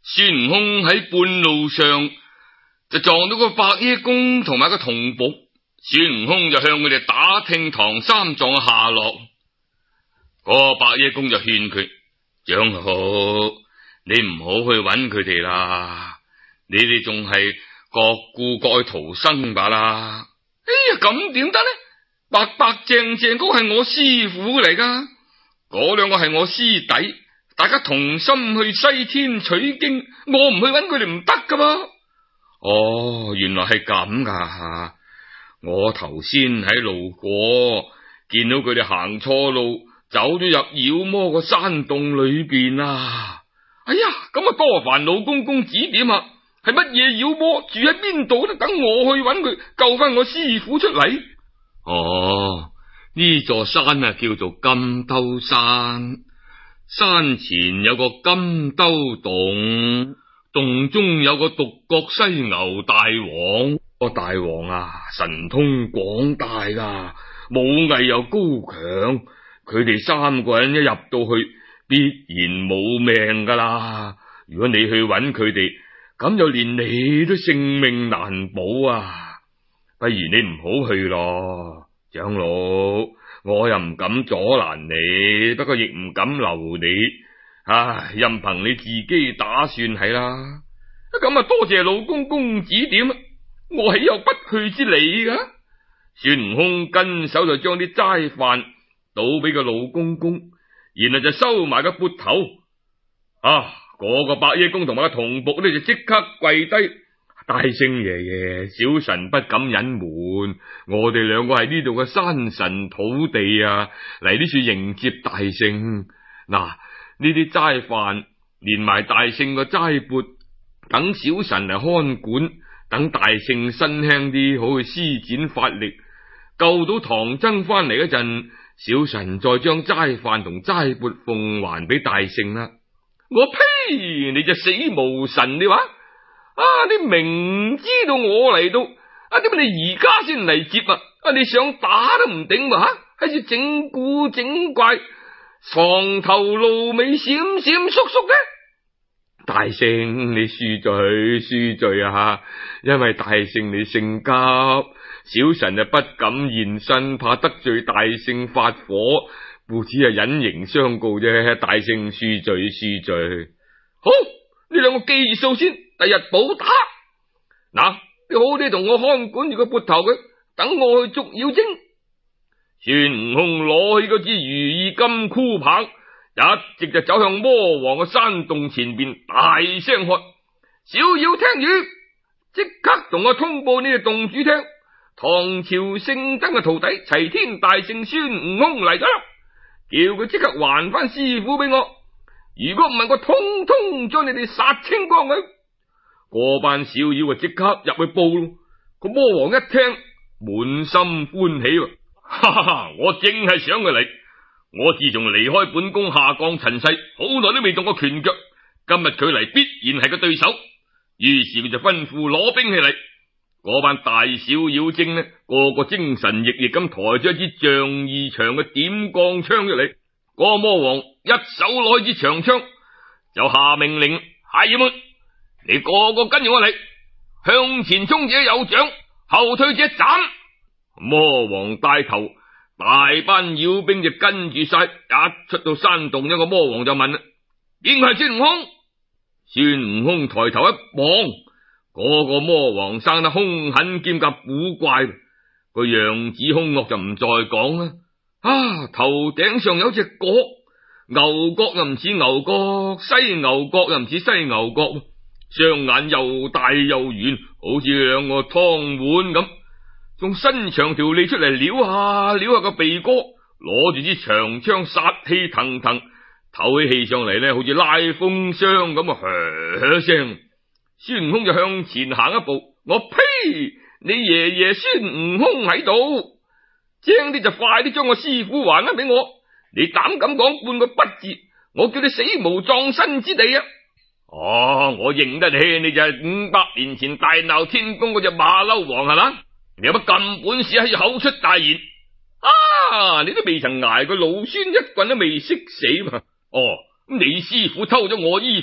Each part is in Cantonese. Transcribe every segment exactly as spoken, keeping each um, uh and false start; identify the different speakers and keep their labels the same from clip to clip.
Speaker 1: 孫悟空喺半路上就撞到個白耶公同埋個童僕，孫悟空就向佢哋打聽唐三藏嘅下落。個白耶公就勸佢：長老，你唔好去揾佢哋啦，你哋仲係各顧各去逃生吧啦。哎呀，咁點得呢？白白淨淨嗰個係我師傅嚟噶，嗰兩個係我師弟，大家同心去西天取經，我唔去揾佢哋唔得噶噃。哦，原來係咁噶，我頭先喺路過，見到佢哋行錯路，走咗入妖魔個山洞裏邊啊！哎呀，咁啊多煩老公公指點啊，係乜嘢妖魔，住喺邊度咧？等我去揾佢，救翻我師傅出嚟。哦，呢座山啊叫做金兜山，山前有個金兜洞，洞中有個獨角犀牛大王。個大王啊，神通廣大噶，武藝又高強，佢哋三個人一入到去，必然冇命噶啦。如果你去揾佢哋，咁就連你都性命難保啊！不如你唔好去咯，長老，我又唔敢阻攔你，不過亦唔敢留你。唉，任憑你自己打算係啦。咁啊，多謝老公公指點，我豈有不去之理噶？孫悟空跟手就將啲齋飯倒俾個老公公，然後就收埋個缽頭。啊，嗰個白耶公同埋個童僕呢，就即刻跪低。大聖爺爺，小臣不敢隱瞞，我哋兩個係呢度嘅山神土地啊，嚟呢處迎接大聖。嗱，呢啲齋飯連埋大聖個齋缽，等小臣嚟看管，等大聖身輕啲，好去施展法力，救到唐僧翻嚟嗰陣，小臣再將齋飯同齋缽奉還俾大聖啦。我呸！你隻死無神，你話啊！你明知道我嚟到，啊點解你而家先嚟接啊？啊你想打都唔頂嘛吓，喺處整蠱整怪，藏頭露尾，閃閃縮縮嘅。大聖你恕罪恕罪啊！因為大聖你性急，小臣就不敢現身，怕得罪大聖發火，故此係隱形相告啫。大聖恕罪恕罪。好，呢兩個記住數先，第日補打。嗱，你好啲同我看管住個缽頭佢，等我去捉妖精。孫悟空攞起嗰支如意金箍棒，一直就走向魔王嘅山洞前邊，大聲喝：小妖聽語，即刻同我通報呢個洞主聽，唐朝聖僧嘅徒弟齊天大聖孫悟空嚟咗啦，叫佢即刻還翻師傅俾我。如果唔係，我通通將你哋殺清光佢。嗰班小妖啊，即刻入去報咯。個魔王一聽，滿心歡喜，哈哈哈！我正係想佢嚟。我自從離開本宮下降塵世，好耐都未動過拳腳。今日佢嚟，必然係個對手。於是佢就吩咐攞兵器嚟。嗰班大小妖精呢，個個精神奕奕咁抬咗一支丈二長嘅點鋼槍出嚟。嗰個魔王一手攞支長槍，就下命令：孩兒們，你個個跟住我嚟，向前衝者有獎，後退者斬。魔王帶頭，大班妖兵就跟住晒。一出到山洞，一個魔王就問啦：邊個係孫悟空？孫悟空抬頭一望，嗰個魔王生得凶狠兼夾古怪，個樣子凶惡就唔再講啦。啊！頭頂上有隻角，牛角又唔似牛角，犀牛角又唔似犀牛角，雙眼又大又圓，好似兩個湯碗咁，仲伸長條脷出嚟撩下撩下個鼻哥，攞住支長槍殺氣騰騰，透起氣上嚟呢，好似拉風箱咁啊！噓聲，孫悟空就向前行一步，我呸！你爺爺孫悟空喺度。精啲就快啲將我師傅還翻俾我！你膽敢講半個不字，我叫你死無葬身之地啊！哦，我認得你，你就係五百年前大鬧天宮嗰隻馬騮王係嘛？你有乜咁本事喺口出大言？啊！你都未曾挨過老孫一棍都未識死嘛？哦，你師傅偷咗我衣服，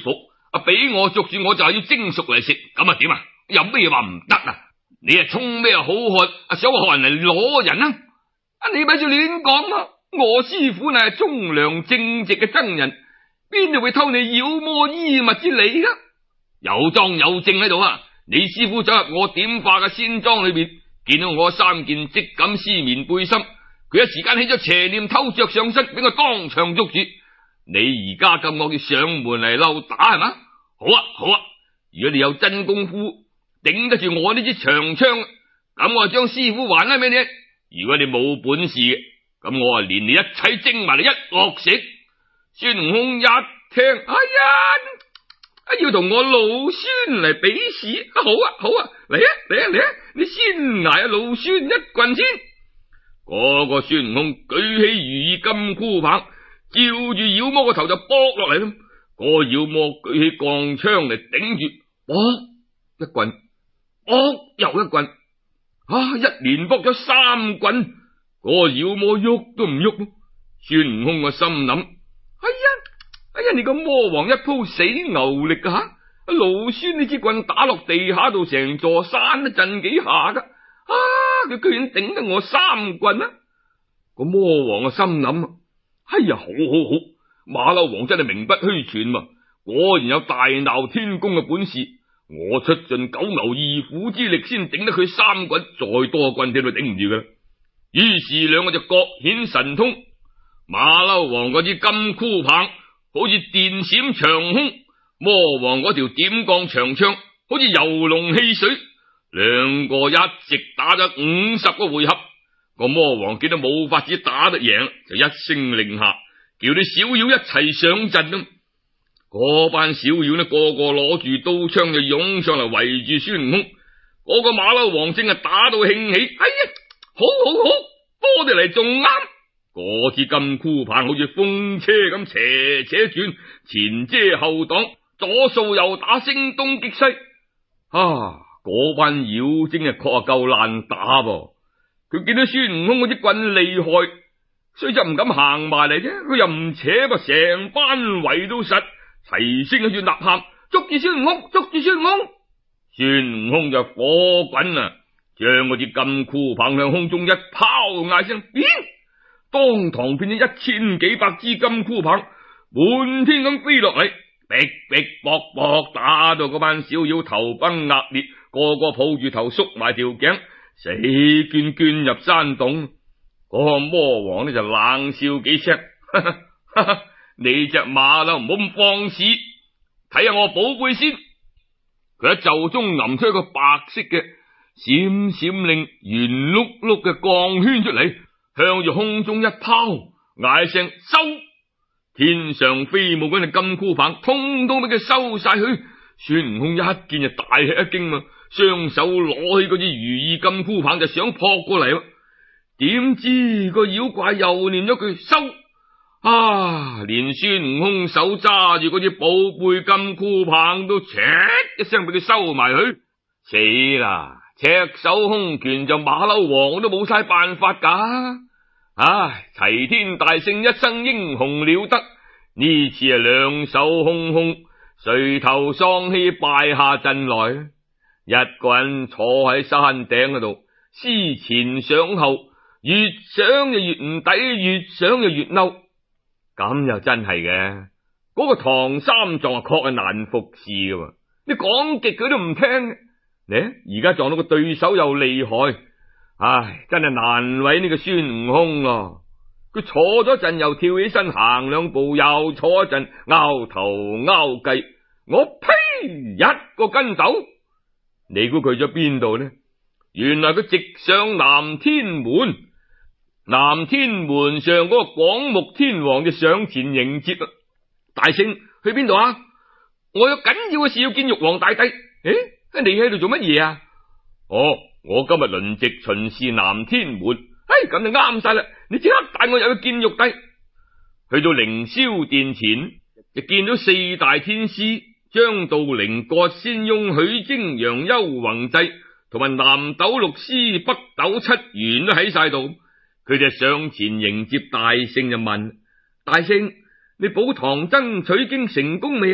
Speaker 1: 啊，俾我捉住我就係要蒸熟嚟食，咁啊點啊？有咩話唔得啊？你係充咩好漢啊？想學人嚟攞人啊？啊，你咪住亂講啊！我師傅乃係忠良正直嘅僧人，邊度會偷你妖魔衣物之理噶？有莊有證喺度啊！你師傅走入我點化嘅仙莊裏邊，見到我三件織錦絲棉背心，佢一時間起咗邪念，偷着上身，俾我當場捉住。你而家咁惡，要上門嚟溜打係嘛？好啊好啊！如果你有真功夫，頂得住我呢支長槍，咁我就將師傅還翻俾你。如果你冇本事嘅，咁我啊連你一齊蒸埋嚟一鑊食。孫悟空一聽，哎呀，要同我老孫嚟比試，好啊好啊，嚟啊嚟啊嚟啊！你先挨阿老孫一棍先。嗰個孫悟空舉起如意金箍棒，照住妖魔個頭就剝落嚟啦。嗰個妖魔舉起鋼槍嚟頂住，剝一棍，剝又一棍，啊！一連剝咗三棍，嗰個妖魔喐都唔喐。孫悟空個心諗：哎呀，哎呀，你個魔王一鋪死牛力噶吓！老孫呢支棍打落地下度，成座山都震幾下噶。啊！佢居然頂得我三棍啊！個魔王個心諗：哎呀，好好好，馬騮王真係名不虛傳嘛，果然有大鬧天宮嘅本事。我出盡九牛二虎之力，先頂得佢三棍，再多棍點都頂唔住噶啦。於是兩個就各顯神通。馬騮王嗰支金箍棒好似電閃長空，魔王嗰條點鋼長槍好似游龍戲水，兩個一直打咗五十個回合。個魔王見到冇法子打得贏，就一聲令下，叫啲小妖一齊上陣啦。嗰班小妖呢，個個攞住刀槍就湧上嚟圍住孫悟空。嗰個馬騮王正係打到興起，哎呀，好好好，多啲嚟仲啱。嗰支金箍棒好似風車咁斜斜轉，前遮後擋，左掃右打，聲東擊西。啊！嗰班妖精啊，確係夠爛打噃。佢見到孫悟空嗰支棍厲害，雖則唔敢行埋嚟啫，佢又唔扯噃，成班圍到實，齊聲喺度吶喊：捉住孫悟空，捉住孫悟空！孫悟空就火滾啊，將嗰支金箍棒向空中一拋，嗌聲變，當堂變咗一千幾百支金箍棒，滿天咁飛落嚟，逼逼搏搏，打到嗰班小妖頭崩額裂，個個抱住頭縮埋條頸，死捐捐入山洞。嗰個魔王呢就冷笑幾聲：你隻馬騮唔好咁放肆，睇下我寶貝先。佢喺袖中揞出一個白色嘅閃閃令圓碌碌嘅鋼圈出嚟，向住空中一拋，嗌聲收。天上飛舞嗰隻金箍棒通通俾佢收晒去。孫悟空一見就大吃一驚啊，雙手攞起嗰支如意金箍棒就想撲過嚟，點知個妖怪又念咗句收。啊！連孫悟空手揸住嗰支寶貝金箍棒都唰一聲俾佢收埋去。死啦！赤手空拳就馬騮王都冇晒辦法噶。唉，齊天大聖一生英雄了得，呢次係兩手空空，垂頭喪氣敗下陣來。一個人坐喺山頂嗰度，思前想後，越想就越唔抵，越想就越嬲。咁又真係嘅，嗰、那個唐三藏啊，確係難服侍噶。你講極佢都唔聽。你而家撞到個對手又厲害，唉，真係難為呢個孫悟空咯。佢坐咗陣又跳起身行兩步，又坐一陣拗頭拗計，我呸！一個跟斗，你估佢去咗邊度呢？原來佢直上南天門。南天門上嗰個廣目天王就上前迎接啦。大聖去邊度啊？我有緊要嘅事要見玉皇大帝。誒，你喺度做乜嘢啊？哦，我今日輪值巡視南天門。哎，咁就啱晒啦！你即刻帶我入去見玉帝。去到凌霄殿前，就見到四大天師張道陵、葛仙翁、許征陽、邱宏濟同埋南斗六師、北斗七玄都喺晒度。佢就上前迎接大聖，就問：大聖，你保唐僧取經成功未啊？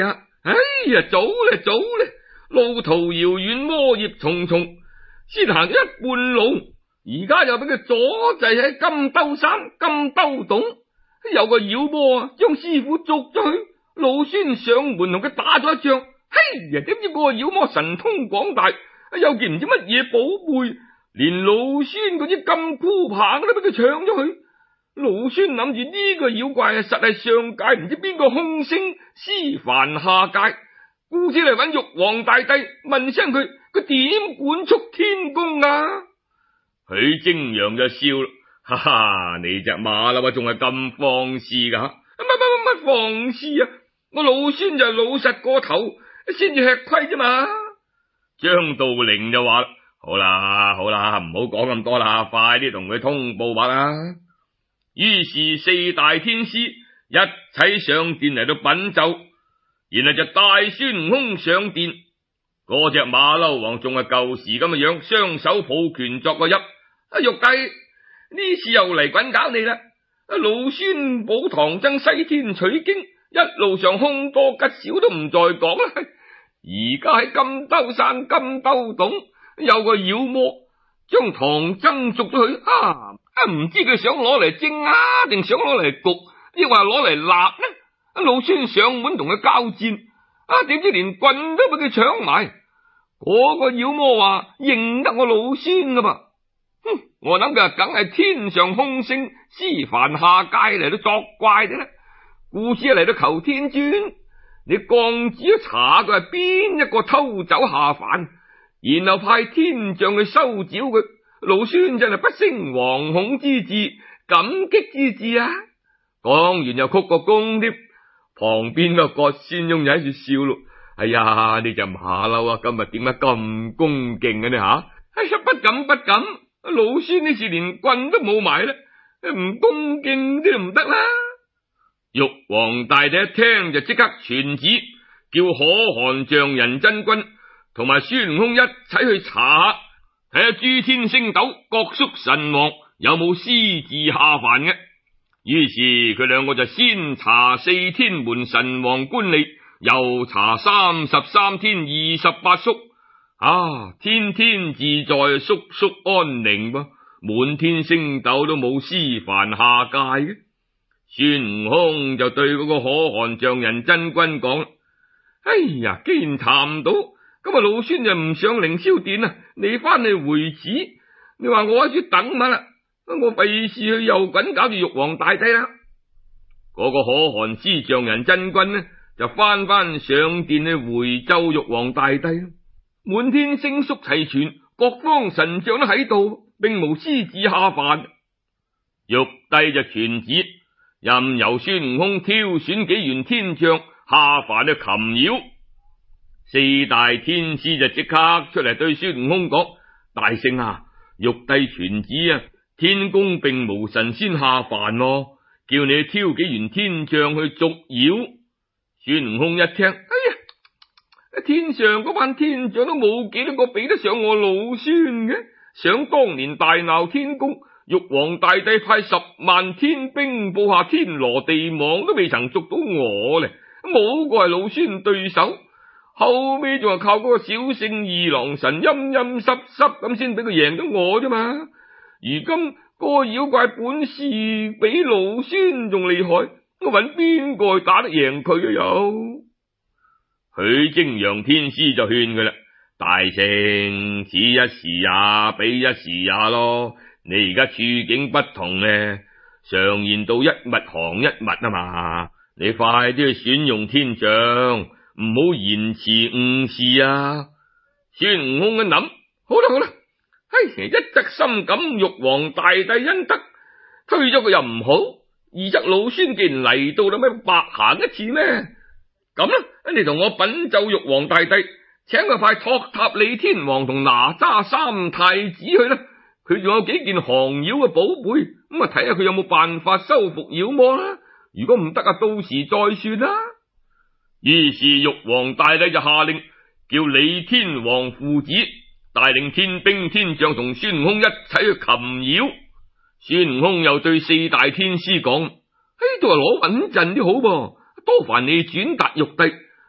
Speaker 2: 哎呀，早咧早咧，路途遙遠，魔業重重，先行咗一半路，而家又俾佢阻滯喺金兜山、金兜洞，有個妖魔啊，將師傅捉咗去。老孫上門同佢打咗一仗，嘿呀，點知嗰個妖魔神通廣大，又見唔知乜嘢寶貝，連老孫嗰啲金箍棒都俾佢搶咗去。老孫諗住呢個妖怪啊，實係上界唔知邊個空星施凡下界，故此嚟揾玉皇大帝問聲佢，佢點管束天宮啊？
Speaker 1: 許征陽就笑啦，哈哈，你隻馬騮仲係咁放肆噶？
Speaker 2: 乜乜乜乜放肆啊！我老孫就係老實過頭，先至吃虧啫嘛。
Speaker 1: 張道陵就話啦，好啦好啦，唔好講咁多啦，快啲同佢通報吧啦。於是四大天師一齊上殿嚟到品奏，然後就帶孫悟空上殿。嗰隻馬騮王仲係舊時咁嘅樣，雙手抱拳作個揖。啊，玉帝呢次又嚟滾搞你啦！啊，老孫保唐僧西天取經，一路上凶多吉少都唔再講啦。而家喺金兜山金兜洞有個妖魔將唐僧捉咗去，啊唔知佢想攞嚟蒸啊，定想攞嚟焗，抑或攞嚟焫呢？老孫上門同佢交戰，啊點知連棍都俾佢搶埋。嗰個妖魔話認得我老孫噶噃，哼，我諗佢梗係天上空星施凡下界嚟到作怪嘅啦，故此嚟到求天尊，你降旨都查佢係邊一個偷走下凡，然後派天將去收剿佢。老孫真係不勝惶恐之至，感激之至啊！講完又鞠個躬添，旁邊個郭仙翁就喺度笑咯。哎呀，你隻馬騮啊，今日點解咁恭敬嘅呢吓？哎呀，不敢不敢，老孫呢次連棍都冇埋啦，唔恭敬啲都唔得啦。 玉皇大帝一聽就即刻傳旨，叫可汗象人真君同埋孫悟空一齊去查下，睇下諸天星斗各宿神王有冇私自下凡嘅。於是佢兩個就先查四天門神王官吏，又查三十三天二十八宿，啊，天天自在，宿宿安寧噃，滿天星斗都冇私凡下界嘅。孫悟空就對嗰個可汗象人真君講：哎呀，既然查唔到，咁啊老孫就唔上凌霄殿啊，你翻去回旨，你話我喺處等乜啦？我費事去又滾搞住玉皇大帝啦。嗰個可汗師象人真君呢，就翻翻上殿去回奏玉皇大帝。滿天星宿齊全，各方神將都喺度，並無私自下凡。玉帝就傳旨，任由孫悟空挑選幾員天將下凡去擒妖。四大天師就即刻出嚟對孫悟空講：大聖啊，玉帝傳旨啊，天宮並無神仙下凡咯，叫你挑幾員天將去捉妖。孫悟空一聽，哎呀，天上嗰班天將都冇幾多個比得上我老孫嘅。想當年大鬧天宮，玉皇大帝派十萬天兵布下天羅地網，都未曾捉到我咧，冇個係老孫對手。後尾仲係靠嗰個小聖二郎神陰陰濕濕咁先俾佢贏咗我啫嘛。如今嗰個妖怪本事比老孫仲厲害，我搵邊個去打得贏佢啊？有許征陽天師就勸佢啦：大聖，此一時也，彼一時也咯。你而家處境不同咧，常言道一物降一物啊嘛。你快啲去選用天將，唔好延遲誤事啊！孫悟空一諗，好啦好啦，嘿，一則深感玉皇大帝恩德，推咗佢又唔好；二則老孫既然嚟到啦，咩白行一次咩？咁啦，你同我稟奏玉皇大帝，請佢派托塔李天王同哪吒三太子去啦。佢仲有幾件降妖嘅寶貝，咁啊睇下佢有冇辦法收服妖魔啦。如果唔得啊，到時再算啦。於是玉皇大帝就下令，叫李天王父子帶領天兵天將同孫悟空一齊去擒妖。孫悟空又對四大天師講：嘿，都係攞穩陣啲好噃，多煩你轉達玉帝，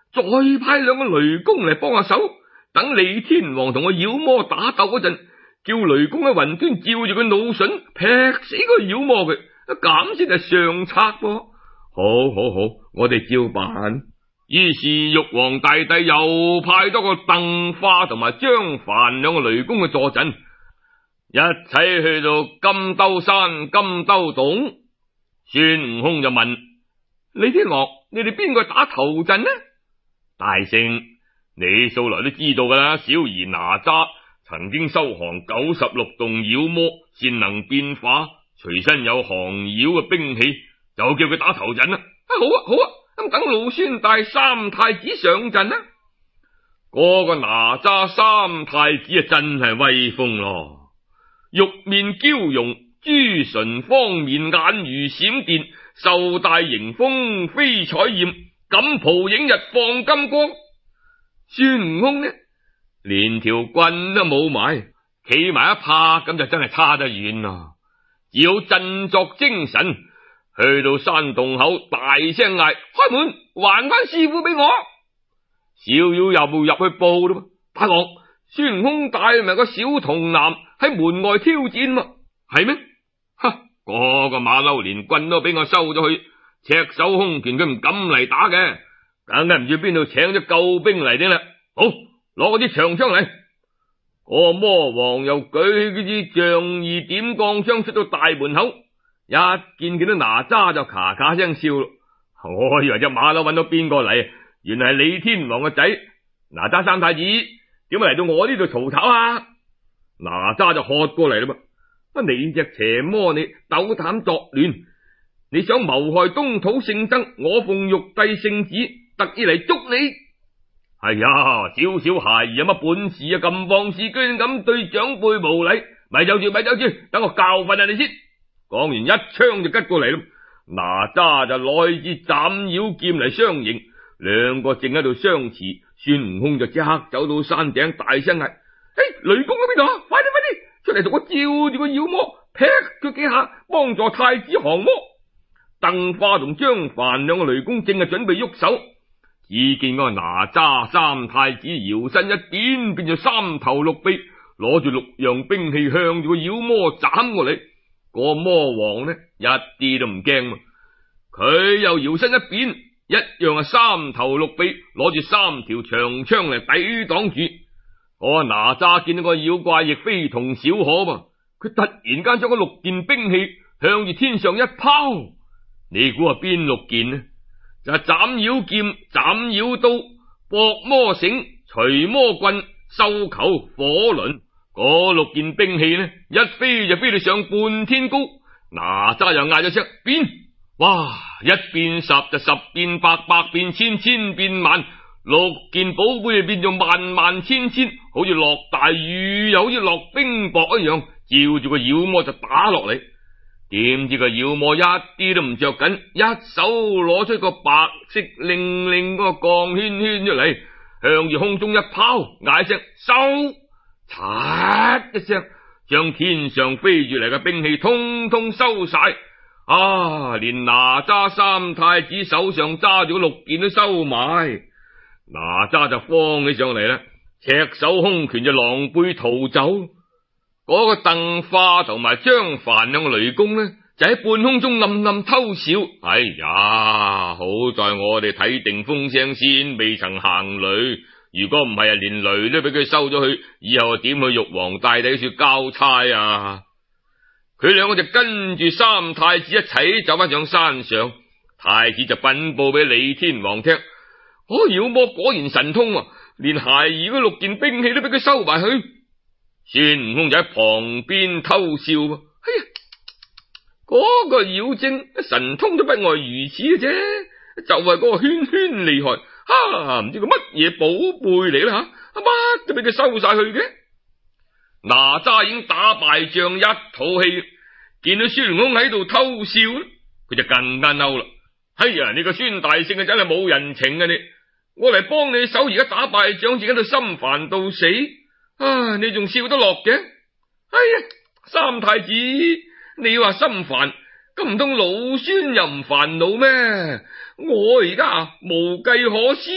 Speaker 2: 再派兩個雷公嚟幫下手，等李天王同個妖魔打鬥嗰陣，叫雷公喺雲端照住佢腦筍，劈死個妖魔佢，咁先係上策噃。好好好，我哋照辦。於是玉皇大帝又派多個鄧化同埋張凡兩個雷公嘅坐陣，一齊去到金兜山金兜洞。孫悟空就問李天王：你哋邊個打頭陣呢？大聖，你素來都知道噶啦，小兒哪吒曾經收降九十六洞妖魔，善能變化，隨身有降妖嘅兵器，就叫佢打頭陣啦。啊，好啊好啊，咁等老孫帶三太子上陣啦。嗰個哪吒三太子啊，真係威風咯，玉面嬌容，朱唇方面，眼如閃電，袖帶迎風飛彩艷，錦袍映日放金光。孫悟空呢，連條棍都冇埋，企埋一拍，咁就真係差得遠啦。只好振作精神，去到山洞口，大聲嗌：開門，還翻師傅俾我！小妖又入去報啦，大王，孫悟空帶埋個小童男喺門外挑戰嘛？係咩？哈！嗰個馬騮連棍都俾我收咗去，赤手空拳佢唔敢嚟打嘅，梗係唔知邊度請咗救兵嚟啲啦。好，攞啲長槍嚟。個魔王又舉起支仗義點鋼槍出到大門口，一見見到哪吒就咔咔聲笑咯。我以為隻馬騮揾到邊個嚟，原來係李天王個仔哪吒三太子，點解嚟到我呢度嘈吵啊？哪吒就喝過嚟啦噃，你隻邪魔，你斗膽作亂，你想謀害東土聖僧，我奉玉帝聖旨特意嚟捉你。係呀，小小孩兒有乜本事啊？咁放肆，居然咁對長輩無禮，咪走住咪走住，等我教訓下你先。講完一槍就吉過嚟啦，哪吒就攞支斬妖劍嚟相迎，兩個正喺度相持，孫悟空就即刻走到山頂，大聲嗌：嘿，雷公喺邊度啊？快啲快啲出嚟同我照住個妖魔，劈佢幾下，幫助太子降魔。鄧化同張凡兩個雷公正係準備喐手，只見嗰個哪吒三太子搖身一變，變咗三頭六臂，攞住六樣兵器向住個妖魔斬過嚟。個魔王呢，一啲都唔驚，佢又搖身一變，一樣係三頭六臂，攞住三條長槍嚟抵擋住。個哪吒見到個妖怪亦非同小可嘛，佢突然間將嗰六件兵器向住天上一拋，你估係邊六件呢？就係斬妖劍、斬妖刀、搏魔繩、除魔棍、收球、火輪。嗰六件兵器呢，一飛就飛到上半天高。哪吒又嗌咗聲變，哇！一變十就十變百，百變千，千變萬。六件寶貝就變咗萬萬千千，好似落大雨又好似落冰雹一樣，照住個妖魔就打落嚟。點知個妖魔一啲都唔着緊，一手攞出個白色令令嗰個鋼圈圈出嚟，向住空中一拋，嗌聲收，嚓一聲，將天上飛住嚟嘅兵器通通收晒。啊！連哪吒三太子手上揸住六件都收埋。哪吒就慌起上嚟啦，赤手空拳就狼狽逃走。嗰個鄧化同埋張凡兩個雷公呢，就喺半空中暗暗偷笑。哎呀，好在我哋睇定風聲先，未曾行雷。如果唔係啊，連雷都俾佢收咗去，以後點去玉皇大帝處交差啊？佢兩個就跟住三太子一齊走翻上山上，太子就稟報俾李天王聽：哦，妖魔果然神通啊，連孩兒嗰六件兵器都俾佢收埋去。孫悟空就喺旁邊偷笑。哎呀，嗰、那個妖精神通都不外如此嘅啫，就係、是、嗰個圈圈厲害，哈，唔知個乜嘢寶貝嚟啦吓，乜都俾佢收晒去嘅。哪吒已經打敗仗一肚氣，見到孫悟空喺度偷笑，佢就更加嬲啦。哎呀，你個孫大聖啊，真係冇人情啊你！我嚟幫你手，而家打敗仗，自己喺度心煩到死。啊！你仲笑得落嘅？哎呀，三太子，你話心煩，咁唔通老孫又唔煩惱咩？我而家無計可施，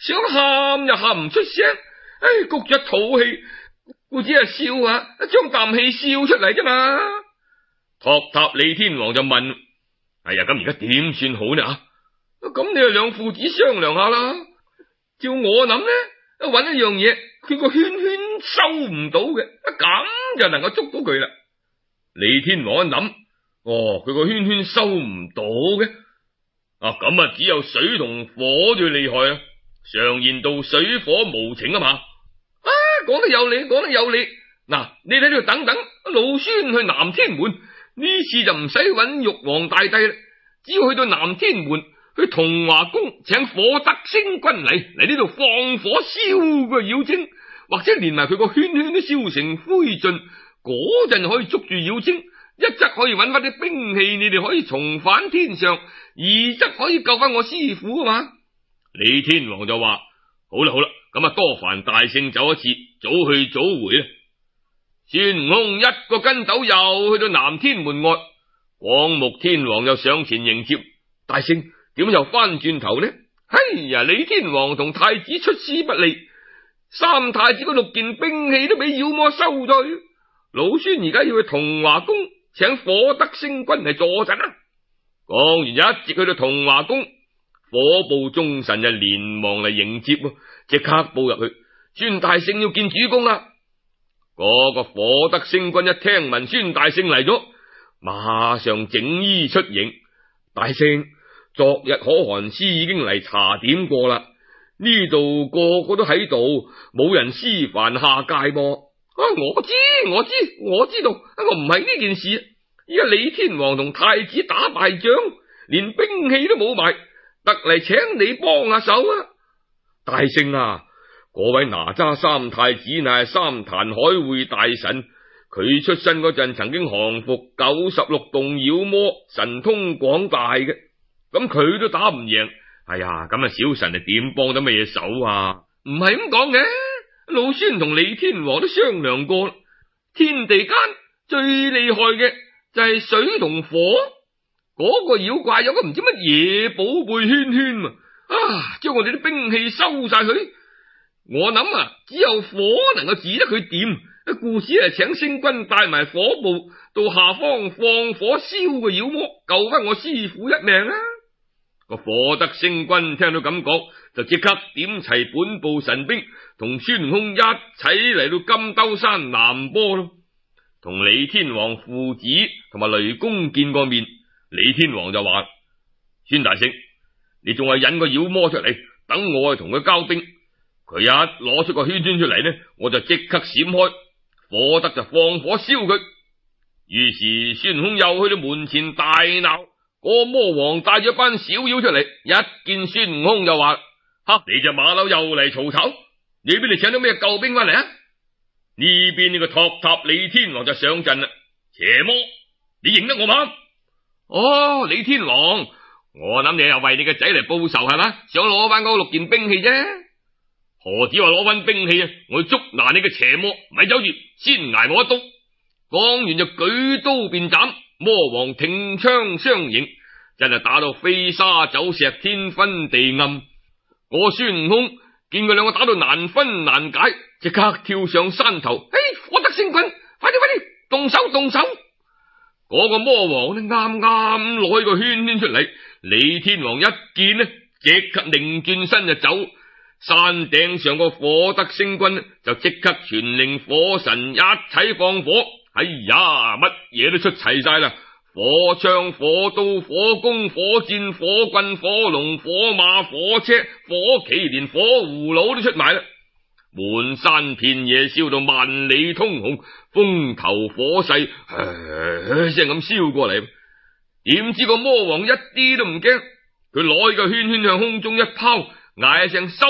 Speaker 2: 想喊又喊唔出聲，唉，焗住一肚氣，故只係笑下，將啖氣笑出嚟啫嘛。
Speaker 1: 托塔李天王就問：哎呀，咁而家點算好呢？啊，
Speaker 2: 咁你哋兩父子商量下啦。照我諗呢，搵一樣嘢，佢個圈圈收唔到嘅，咁就能夠捉到佢啦。
Speaker 1: 李天王一諗，哦，佢個圈圈收唔到嘅，啊，咁啊只有水同火最厲害啊！常言道水火無情啊嘛。
Speaker 2: 啊，講得有理，講得有理。嗱，你喺度等等，老孫去南天門，呢次就唔使搵玉皇大帝啦，只要去到南天門，去同華宮請火德星君嚟嚟呢度放火燒個妖精，或者連埋佢個圈圈都燒成灰燼，嗰陣可以捉住妖精，一則可以搵翻啲兵器，你哋可以重返天上，二則可以救翻我師父啊嘛。
Speaker 1: 李天王就話：好啦好啦，咁啊多煩大聖走一次，早去早回啦。孫悟空一個跟斗又去到南天門外，廣目天王又上前迎接。大聖點又翻轉頭呢？哎呀，李天王同太子出師不利，三太子嗰六件兵器都俾妖魔收咗。老孫而家要去同華宮請火德星君嚟助陣啊！講完一直去到同華宮，火部眾神就連忙嚟迎接，即刻步入去。孫大聖要見主公啦！嗰個火德星君一聽聞孫大聖嚟咗，馬上整衣出迎。大聖，昨日可汗師已經嚟查點過啦，呢度個個都喺度，冇人施凡下界噃。啊，我知我知我知道，我唔係呢件事。依家李天王同太子打敗仗，連兵器都冇埋，特嚟請你幫下手啊！大聖啊，嗰位哪吒三太子乃係三壇海會大神，佢出身嗰陣曾經降服九十六洞妖魔，神通廣大嘅，咁佢都打唔贏。哎呀，咁啊小神係點幫到咩手啊？
Speaker 2: 唔係咁講嘅，老孫同李天王都商量過，天地間最厲害嘅就係水同火。嗰個妖怪有個唔知乜嘢寶貝圈圈啊，將我哋啲兵器收晒佢。我諗啊，只有火能夠治得佢掂。故此係請星君帶埋火部到下方放火燒個妖魔，救翻我師父一命啊！
Speaker 1: 個火德星君聽到咁講，就即刻點齊本部神兵，同孫悟空一齊嚟到金兜山南坡咯。同李天王父子同埋雷公見過面，李天王就話：孫大聖，你仲係引個妖魔出嚟，等我去同佢交兵。佢一攞出個圈圈出嚟呢，我就即刻閃開，火德就放火燒佢。於是孫悟空又去到門前大鬧，個魔王帶咗班小妖出嚟，一見孫悟空就話：哈，你隻馬騮又嚟嘈吵，你邊度請到咩救兵翻嚟啊？呢邊呢個托塔李天王就上陣啦。邪魔，你認得我嗎？
Speaker 2: 哦，李天王，我諗你又為你個仔嚟報仇係嘛？想攞翻嗰六件兵器啫。
Speaker 1: 何止話攞翻兵器啊！我要捉拿你嘅邪魔，咪走住，先挨我一刀。
Speaker 2: 講完就舉刀便斬，魔王挺槍相迎，真係打到飛沙走石，天昏地暗。我孫悟空見佢兩個打到難分難解，即刻跳上山頭。哎，火德星君，快啲快啲，動手動手！嗰個魔王呢，啱啱攞起個圈圈出嚟，李天王一見呢，即刻擰轉身就走。山頂上個火德星君就即刻傳令火神一齊放火。哎呀，乜嘢都出齊晒啦！火槍、火刀、火弓、火箭、火棍、火龍、火馬、火車、火旗，連火葫蘆都出埋啦！滿山遍野燒到萬里通紅，風頭火勢噓聲咁燒過嚟。點知個魔王一啲都唔驚，佢攞起個圈圈向空中一拋，嗌一聲收，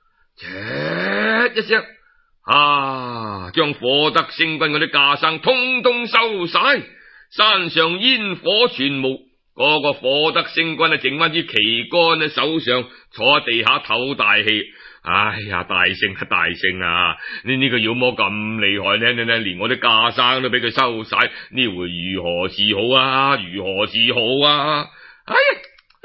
Speaker 2: 切一聲，啊，將火德星君嗰啲架生通通收晒，山上煙火全無。嗰、那個火德星君啊，剩翻支旗杆喺手上，坐喺地下唞大氣。哎呀，大聖啊，大聖啊！你呢個妖魔咁厲害呢，呢呢連我啲架生都俾佢收晒，呢回如何是好啊？如何是好啊？哎呀！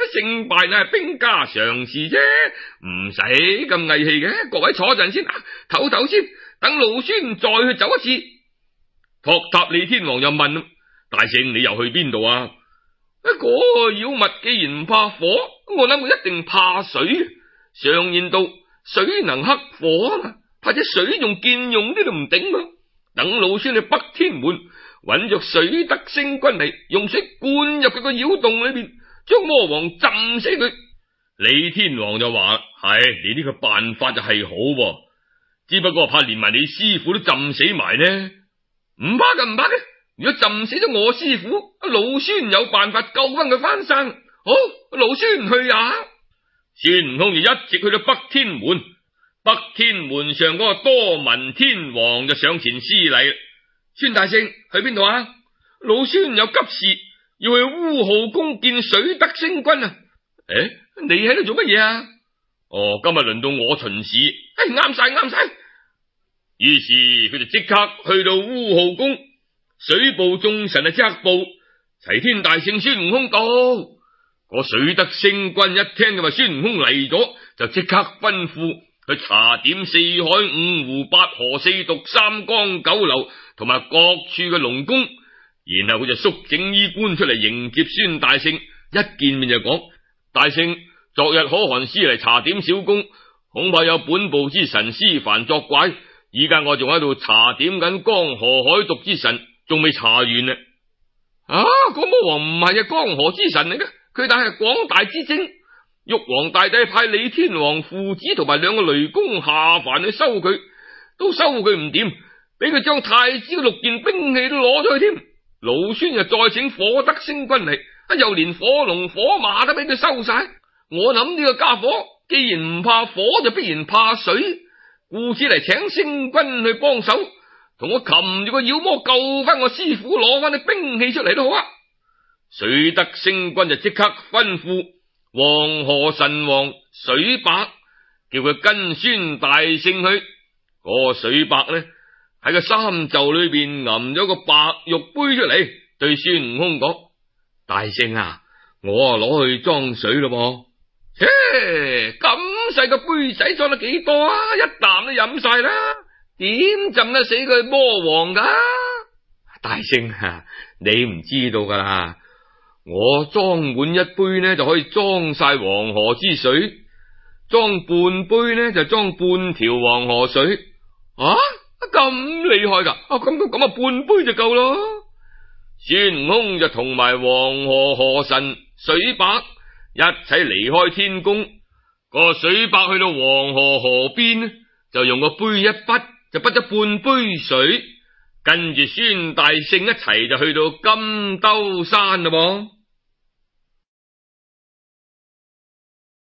Speaker 2: 勝敗乃係兵家常事啫，唔使咁翳氣嘅。各位坐陣先，唞唞先，等老孫再去走一次。托塔李天王又問：大聖，你又去邊度啊？嗰個妖物既然唔怕火，我諗佢一定怕水。常言道，水能克火啊嘛，怕隻水用劍用啲都唔頂嘛。等老孫去北天門揾着水德星君嚟，用水灌入佢個妖洞裏邊，將魔王浸死佢。李天王就話：係你呢個辦法就係好喎，只不過怕連埋你師傅都浸死埋呢。唔怕嘅，唔怕嘅。如果浸死咗我師傅，老孫有辦法救翻佢翻生。好，老孫去啊！孫悟空就一直去到北天門。北天門上嗰個多聞天王就上前施禮。孫大聖去邊度啊？老孫有急事要去烏號宮見水德星君啊！誒，你喺度做乜嘢啊？哦，今日輪到我巡視。哎，啱晒啱晒。於是佢就即刻去到烏號宮，水部眾神啊即刻報齊天大聖孫悟空到。個水德星君一聽就話孫悟空嚟咗，就即刻吩咐去查點四海五湖八河四毒三江九流同埋各處嘅龍宮，然後佢就縮整衣冠出嚟迎接孫大聖。一見面就講：大聖，昨日可汗師嚟查點小宮，恐怕有本部之神施凡作怪，依家我仲喺度查點緊江河海毒之神，仲未查完呢。啊，嗰魔王唔係啊江河之神嚟嘅，佢但係廣大之精。玉皇大帝派李天王父子同埋兩個雷公下凡去收佢，都收佢唔掂，俾佢將太子嘅六件兵器都攞咗去添。老孫又再請火德星君嚟，又連火龍火馬都俾佢收晒。我諗呢個家伙既然唔怕火，就必然怕水，故此嚟請星君去幫手，同我擒住個妖魔救翻我師傅，攞翻啲兵器出嚟都好啊！水德星君就即刻吩咐黃河神王水伯，叫佢跟孫大聖去。嗰個水伯呢，喺個衫袖裏邊揞咗個白玉杯出嚟，對孫悟空講：大聖啊，我啊攞去裝水咯噃。切，咁細個杯仔裝得幾多啊？一啖都飲晒啦，點浸得死佢魔王噶？大聖啊，你唔知道噶啦，我裝滿一杯呢就可以裝晒黃河之水，裝半杯呢就裝半條黃河水。啊，咁厲害噶？啊，咁咁啊，半杯就夠咯。孫悟空就同埋黃河河神水伯一齊離開天宮。個水伯去到黃河河邊，就用個杯一滗，就滗咗半杯水，跟住孫大聖一齊就去到金兜山啦噃。